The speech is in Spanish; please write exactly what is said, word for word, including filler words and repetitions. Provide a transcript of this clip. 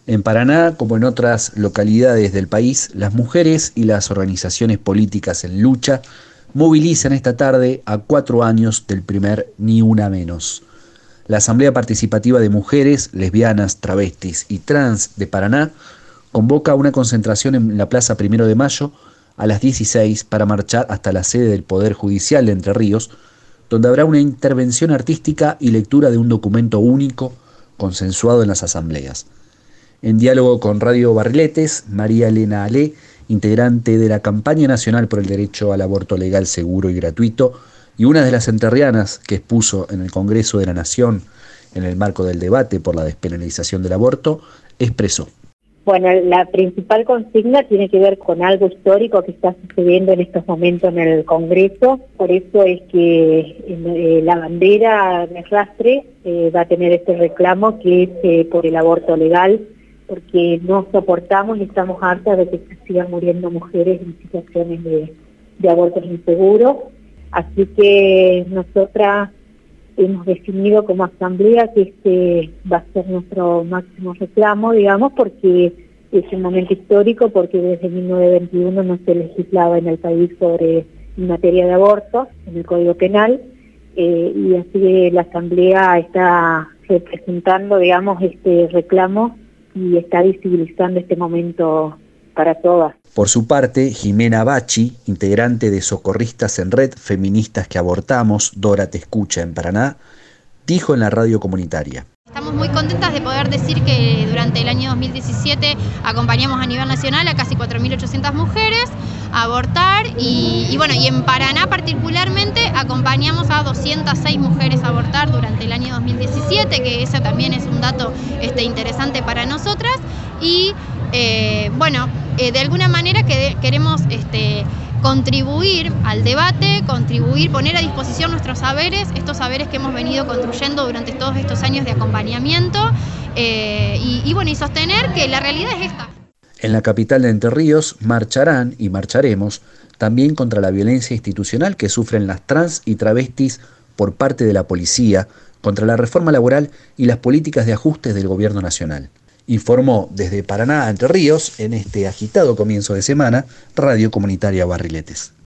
En Paraná, como en otras localidades del país, las mujeres y las organizaciones políticas en lucha movilizan esta tarde a cuatro años del primer Ni Una Menos. La Asamblea Participativa de Mujeres, Lesbianas, Travestis y Trans de Paraná convoca una concentración en la Plaza Primero de Mayo a las dieciséis para marchar hasta la sede del Poder Judicial de Entre Ríos, donde habrá una intervención artística y lectura de un documento único consensuado en las asambleas. En diálogo con Radio Barriletes, María Elena Alé, integrante de la Campaña Nacional por el Derecho al Aborto Legal, Seguro y Gratuito, y una de las entrerrianas que expuso en el Congreso de la Nación en el marco del debate por la despenalización del aborto, expresó. Bueno, la principal consigna tiene que ver con algo histórico que está sucediendo en estos momentos en el Congreso. Por eso es que eh, la bandera de Rastre eh, va a tener este reclamo que es eh, por el aborto legal, porque no soportamos y estamos hartas de que se sigan muriendo mujeres en situaciones de, de abortos inseguros. Así que nosotras hemos definido como asamblea que este va a ser nuestro máximo reclamo, digamos, porque es un momento histórico, porque desde mil novecientos veintiuno no se legislaba en el país sobre materia de aborto, en el Código Penal, eh, y así que la asamblea está representando, digamos, este reclamo y está visibilizando este momento para todas. Por su parte, Jimena Bachi, integrante de Socorristas en Red, Feministas que Abortamos, Dora Te Escucha en Paraná, dijo en la radio comunitaria. Estamos muy contentas de poder decir que durante el año dos mil diecisiete acompañamos a nivel nacional a casi cuatro mil ochocientas mujeres a abortar y, y bueno, y en Paraná particularmente acompañamos a doscientas seis mujeres a abortar durante el año dos mil diecisiete, que ese también es un dato este, interesante para nosotras y eh, bueno, eh, de alguna manera que de, queremos este, contribuir al debate, contribuir, poner a disposición nuestros saberes, estos saberes que hemos venido construyendo durante todos estos años de acompañamiento eh, y, y bueno, y sostener que la realidad es esta. En la capital de Entre Ríos marcharán y marcharemos también contra la violencia institucional que sufren las trans y travestis por parte de la policía, contra la reforma laboral y las políticas de ajustes del gobierno nacional. Informó desde Paraná a Entre Ríos, en este agitado comienzo de semana, Radio Comunitaria Barriletes.